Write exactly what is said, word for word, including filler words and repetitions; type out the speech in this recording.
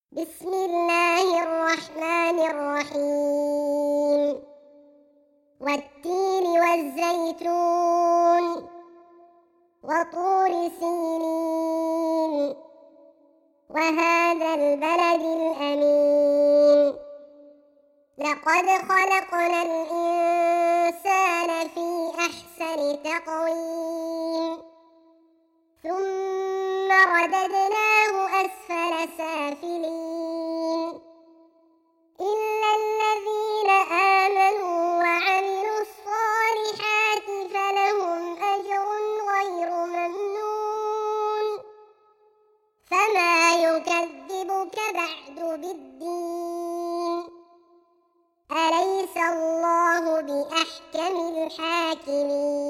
بسم الله الرحمن الرحيم والتين والزيتون وطور سينين وهذا البلد الأمين لقد خلقنا الإنسان في أحسن تقويم ثم رددناه أسفل سافلين إلا الذين آمنوا وعملوا الصالحات فلهم أجر غير ممنون فما يكذبك بعد بالدين أليس الله بأحكم الحاكمين